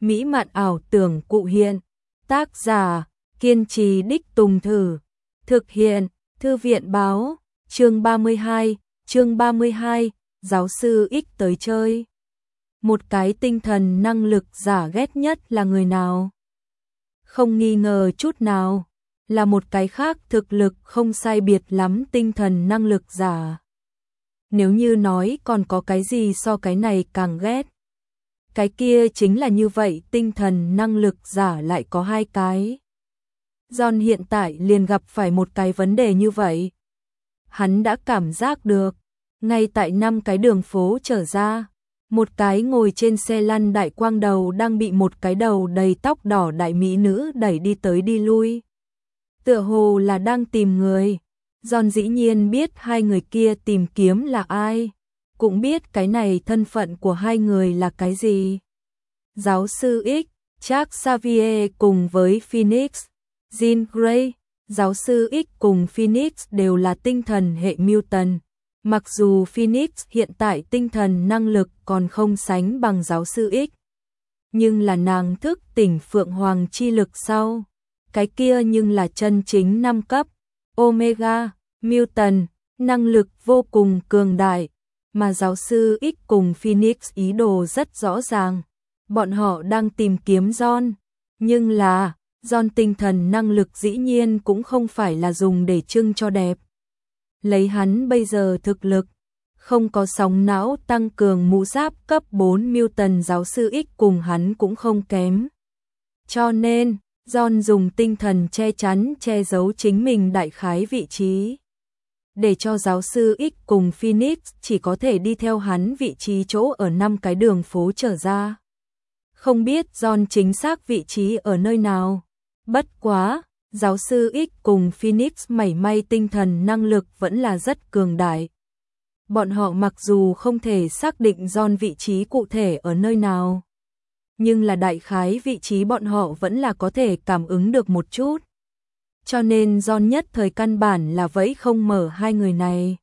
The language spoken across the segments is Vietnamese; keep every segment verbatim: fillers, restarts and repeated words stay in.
mỹ mạn ảo tưởng cụ hiện. Tác giả, kiên trì đích tùng thử. Thực hiện, Thư viện báo. Chương ba mươi hai, chương ba mươi hai, giáo sư X tới chơi. Một cái tinh thần năng lực giả ghét nhất là người nào? Không nghi ngờ chút nào, là một cái khác thực lực không sai biệt lắm tinh thần năng lực giả. Nếu như nói còn có cái gì so cái này càng ghét, cái kia chính là như vậy tinh thần năng lực giả lại có hai cái. John hiện tại liền gặp phải một cái vấn đề như vậy. Hắn đã cảm giác được, ngay tại năm cái đường phố trở ra, một cái ngồi trên xe lăn đại quang đầu đang bị một cái đầu đầy tóc đỏ đại mỹ nữ đẩy đi tới đi lui. Tựa hồ là đang tìm người. John dĩ nhiên biết hai người kia tìm kiếm là ai, cũng biết cái này thân phận của hai người là cái gì. Giáo sư X, Charles Xavier cùng với Phoenix, Jean Grey. Giáo sư X cùng Phoenix đều là tinh thần hệ Mutant. Mặc dù Phoenix hiện tại tinh thần năng lực còn không sánh bằng giáo sư X, nhưng là nàng thức tỉnh Phượng Hoàng chi lực sau, cái kia nhưng là chân chính năm cấp Omega Mutant, năng lực vô cùng cường đại, mà giáo sư X cùng Phoenix ý đồ rất rõ ràng, bọn họ đang tìm kiếm John, nhưng là John tinh thần năng lực dĩ nhiên cũng không phải là dùng để trưng cho đẹp. Lấy hắn bây giờ thực lực, không có sóng não tăng cường mũ giáp cấp bốn Mutant giáo sư X cùng hắn cũng không kém. Cho nên, John dùng tinh thần che chắn che giấu chính mình đại khái vị trí, để cho giáo sư X cùng Phoenix chỉ có thể đi theo hắn vị trí chỗ ở năm cái đường phố trở ra. Không biết John chính xác vị trí ở nơi nào. Bất quá, giáo sư X cùng Phoenix mảy may tinh thần năng lực vẫn là rất cường đại. Bọn họ mặc dù không thể xác định John vị trí cụ thể ở nơi nào, nhưng là đại khái vị trí bọn họ vẫn là có thể cảm ứng được một chút. Cho nên John nhất thời căn bản là vẫy không mở hai người này.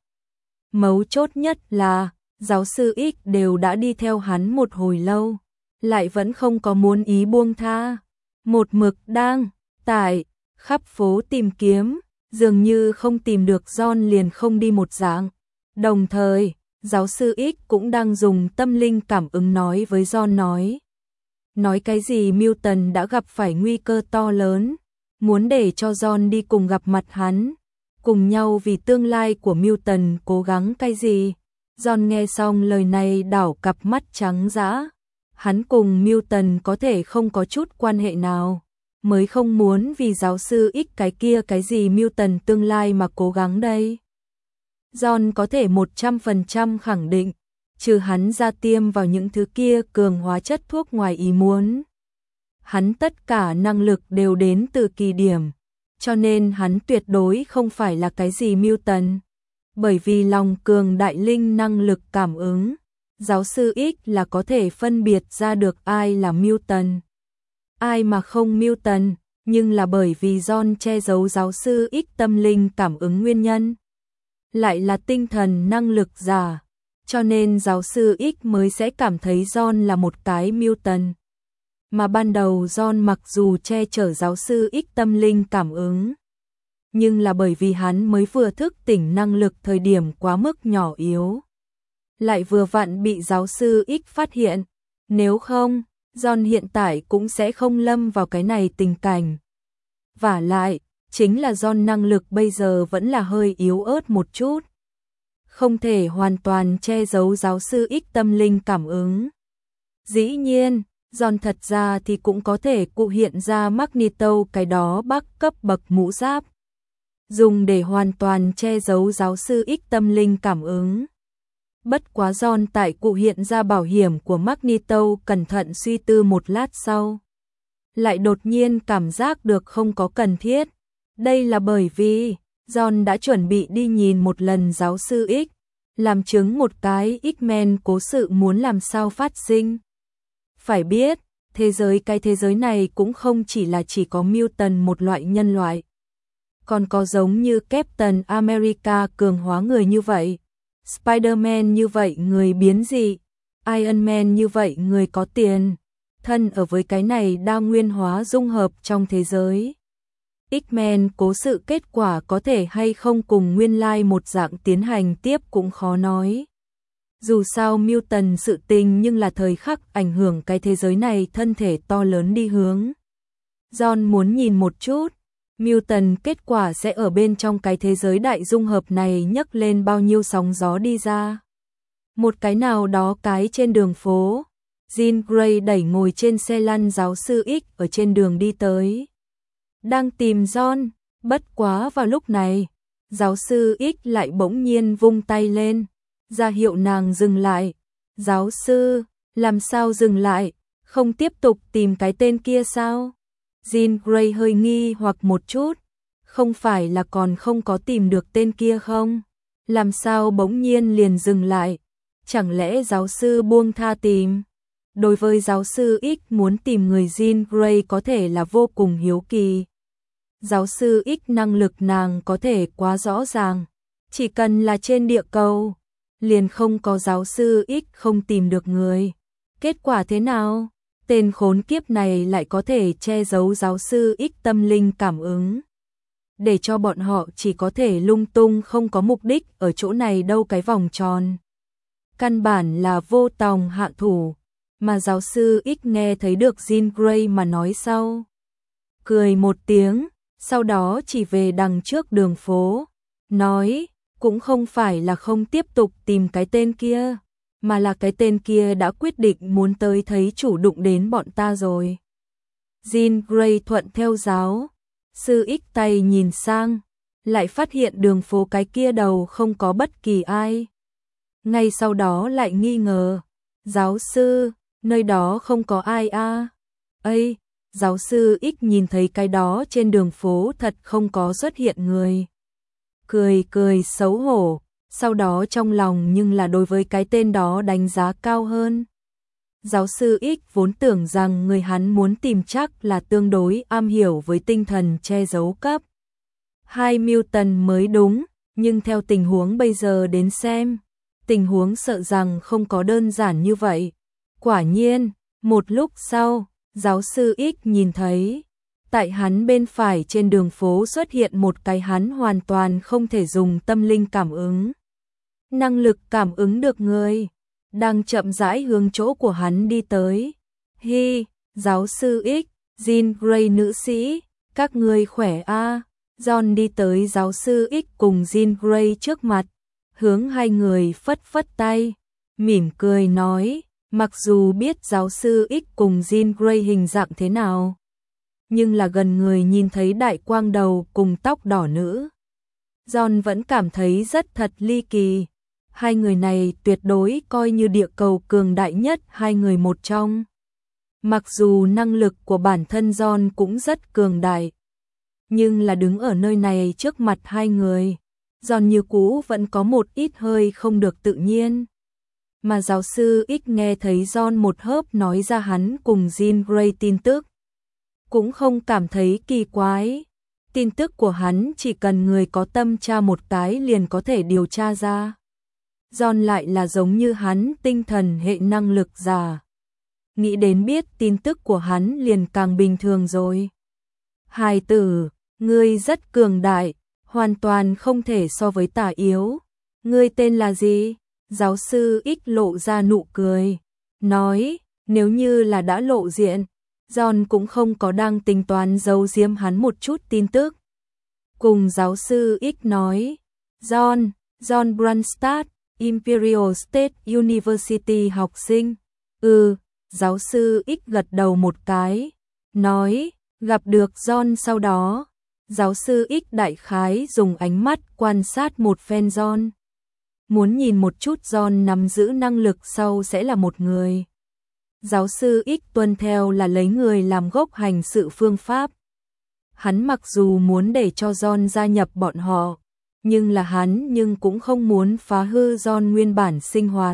Mấu chốt nhất là, giáo sư X đều đã đi theo hắn một hồi lâu, lại vẫn không có muốn ý buông tha. Một mực đang, tại, khắp phố tìm kiếm, dường như không tìm được John liền không đi một dạng. Đồng thời, giáo sư X cũng đang dùng tâm linh cảm ứng nói với John nói. Nói cái gì Mutant đã gặp phải nguy cơ to lớn, muốn để cho John đi cùng gặp mặt hắn, cùng nhau vì tương lai của Mutant cố gắng cái gì. John nghe xong lời này đảo cặp mắt trắng dã. Hắn cùng Mutant có thể không có chút quan hệ nào, mới không muốn vì giáo sư X cái kia cái gì Mutant tương lai mà cố gắng đây. John có thể một trăm phần trăm khẳng định, trừ hắn ra tiêm vào những thứ kia cường hóa chất thuốc ngoài ý muốn, hắn tất cả năng lực đều đến từ kỳ điểm, cho nên hắn tuyệt đối không phải là cái gì Mutant. Bởi vì lòng cường đại linh năng lực cảm ứng, giáo sư X là có thể phân biệt ra được ai là Mutant, ai mà không Mutant, nhưng là bởi vì John che giấu giáo sư X tâm linh cảm ứng nguyên nhân, lại là tinh thần năng lực giả, cho nên giáo sư X mới sẽ cảm thấy John là một cái Mutant. Mà ban đầu John mặc dù che chở giáo sư X tâm linh cảm ứng, nhưng là bởi vì hắn mới vừa thức tỉnh năng lực thời điểm quá mức nhỏ yếu, lại vừa vặn bị giáo sư X phát hiện, nếu không, John hiện tại cũng sẽ không lâm vào cái này tình cảnh. Vả lại, chính là John năng lực bây giờ vẫn là hơi yếu ớt một chút, không thể hoàn toàn che giấu giáo sư X tâm linh cảm ứng. Dĩ nhiên, John thật ra thì cũng có thể cụ hiện ra Magneto cái đó bắc cấp bậc mũ giáp, dùng để hoàn toàn che giấu giáo sư X tâm linh cảm ứng. Bất quá John tại cụ hiện ra bảo hiểm của Magneto cẩn thận suy tư một lát sau, lại đột nhiên cảm giác được không có cần thiết. Đây là bởi vì John đã chuẩn bị đi nhìn một lần giáo sư X, làm chứng một cái X-Men cố sự muốn làm sao phát sinh. Phải biết, thế giới cái thế giới này cũng không chỉ là chỉ có Mutant một loại nhân loại, còn có giống như Captain America cường hóa người như vậy, Spider-Man như vậy người biến dị, Iron Man như vậy người có tiền, thân ở với cái này đa nguyên hóa dung hợp trong thế giới. X-Men cố sự kết quả có thể hay không cùng nguyên lai một dạng tiến hành tiếp cũng khó nói. Dù sao Mutant sự tình nhưng là thời khắc ảnh hưởng cái thế giới này thân thể to lớn đi hướng. John muốn nhìn một chút, Mutant kết quả sẽ ở bên trong cái thế giới đại dung hợp này nhấc lên bao nhiêu sóng gió đi ra. Một cái nào đó cái trên đường phố, Jean Grey đẩy ngồi trên xe lăn giáo sư X ở trên đường đi tới. Đang tìm John, bất quá vào lúc này, giáo sư X lại bỗng nhiên vung tay lên, ra hiệu nàng dừng lại. Giáo sư, làm sao dừng lại, không tiếp tục tìm cái tên kia sao? Jean Grey hơi nghi hoặc một chút, không phải là còn không có tìm được tên kia không? Làm sao bỗng nhiên liền dừng lại? Chẳng lẽ giáo sư buông tha tìm? Đối với giáo sư X muốn tìm người Jean Grey có thể là vô cùng hiếu kỳ. Giáo sư X năng lực nàng có thể quá rõ ràng, chỉ cần là trên địa cầu, liền không có giáo sư X không tìm được người. Kết quả thế nào? Tên khốn kiếp này lại có thể che giấu giáo sư X tâm linh cảm ứng, để cho bọn họ chỉ có thể lung tung không có mục đích ở chỗ này đâu cái vòng tròn. Căn bản là vô tòng hạ thủ, mà giáo sư X nghe thấy được Jean Grey mà nói sau. Cười một tiếng, sau đó chỉ về đằng trước đường phố, nói, cũng không phải là không tiếp tục tìm cái tên kia, mà là cái tên kia đã quyết định muốn tới thấy chủ đụng đến bọn ta rồi. Jean Grey thuận theo giáo sư X tay nhìn sang, lại phát hiện đường phố cái kia đầu không có bất kỳ ai. Ngay sau đó lại nghi ngờ, giáo sư, nơi đó không có ai à? Ây, giáo sư X nhìn thấy cái đó trên đường phố thật không có xuất hiện người. Cười cười xấu hổ, sau đó trong lòng nhưng là đối với cái tên đó đánh giá cao hơn. Giáo sư X vốn tưởng rằng người hắn muốn tìm chắc là tương đối am hiểu với tinh thần che giấu cấp hai Mutant mới đúng, nhưng theo tình huống bây giờ đến xem, tình huống sợ rằng không có đơn giản như vậy. Quả nhiên, một lúc sau, giáo sư X nhìn thấy, tại hắn bên phải trên đường phố xuất hiện một cái hắn hoàn toàn không thể dùng tâm linh cảm ứng. Năng lực cảm ứng được người, đang chậm rãi hướng chỗ của hắn đi tới. Hi, giáo sư X, Jean Grey nữ sĩ, các ngươi khỏe a? À? John đi tới giáo sư X cùng Jean Grey trước mặt, hướng hai người phất phất tay, mỉm cười nói, mặc dù biết giáo sư X cùng Jean Grey hình dạng thế nào, nhưng là gần người nhìn thấy đại quang đầu cùng tóc đỏ nữ, John vẫn cảm thấy rất thật ly kỳ. Hai người này tuyệt đối coi như địa cầu cường đại nhất hai người một trong. Mặc dù năng lực của bản thân John cũng rất cường đại, nhưng là đứng ở nơi này trước mặt hai người, John như cũ vẫn có một ít hơi không được tự nhiên. Mà giáo sư X nghe thấy John một hớp nói ra hắn cùng Jean Grey tin tức, cũng không cảm thấy kỳ quái. Tin tức của hắn chỉ cần người có tâm tra một cái liền có thể điều tra ra. John lại là giống như hắn tinh thần hệ năng lực giả. Nghĩ đến biết tin tức của hắn liền càng bình thường rồi. Hài tử, ngươi rất cường đại, hoàn toàn không thể so với tả yếu. Ngươi tên là gì? Giáo sư X lộ ra nụ cười, nói, nếu như là đã lộ diện, John cũng không có đang tính toán giấu giếm hắn một chút tin tức. Cùng giáo sư X nói, John, John Brunstad, Imperial State University học sinh. Ừ, giáo sư X gật đầu một cái, nói, gặp được John sau đó. Giáo sư X đại khái dùng ánh mắt quan sát một phen John. Muốn nhìn một chút John nắm giữ năng lực sau sẽ là một người. Giáo sư X tuân theo là lấy người làm gốc hành sự phương pháp. Hắn mặc dù muốn để cho John gia nhập bọn họ, nhưng là hắn nhưng cũng không muốn phá hư John nguyên bản sinh hoạt.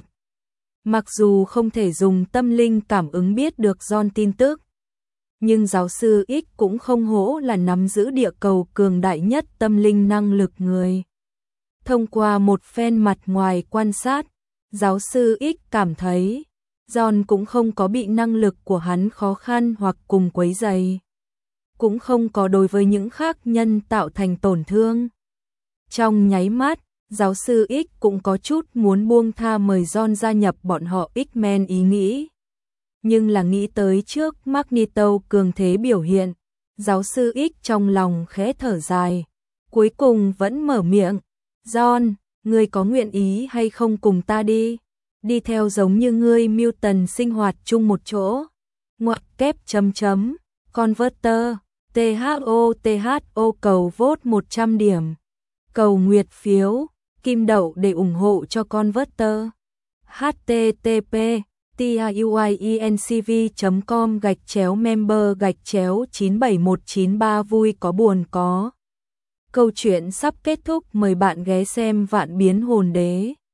Mặc dù không thể dùng tâm linh cảm ứng biết được John tin tức, nhưng giáo sư X cũng không hổ là nắm giữ địa cầu cường đại nhất tâm linh năng lực người. Thông qua một phen mặt ngoài quan sát, giáo sư X cảm thấy John cũng không có bị năng lực của hắn khó khăn hoặc cùng quấy rầy, cũng không có đối với những khác nhân tạo thành tổn thương. Trong nháy mắt, giáo sư X cũng có chút muốn buông tha mời John gia nhập bọn họ X-Men ý nghĩ. Nhưng là nghĩ tới trước Magneto cường thế biểu hiện, giáo sư X trong lòng khẽ thở dài, cuối cùng vẫn mở miệng, John, ngươi có nguyện ý hay không cùng ta đi? Đi theo giống như ngươi Mutant sinh hoạt chung một chỗ. Ngoặc kép chấm chấm, Converter, tê hát o tê hát o cầu vote một trăm điểm. Cầu nguyệt phiếu, kim đậu để ủng hộ cho Converter. http tiuiencv chấm com gạch chéo member gạch chéo chín bảy một chín ba vui có buồn có. Câu chuyện sắp kết thúc, mời bạn ghé xem Vạn Biến Hồn Đế.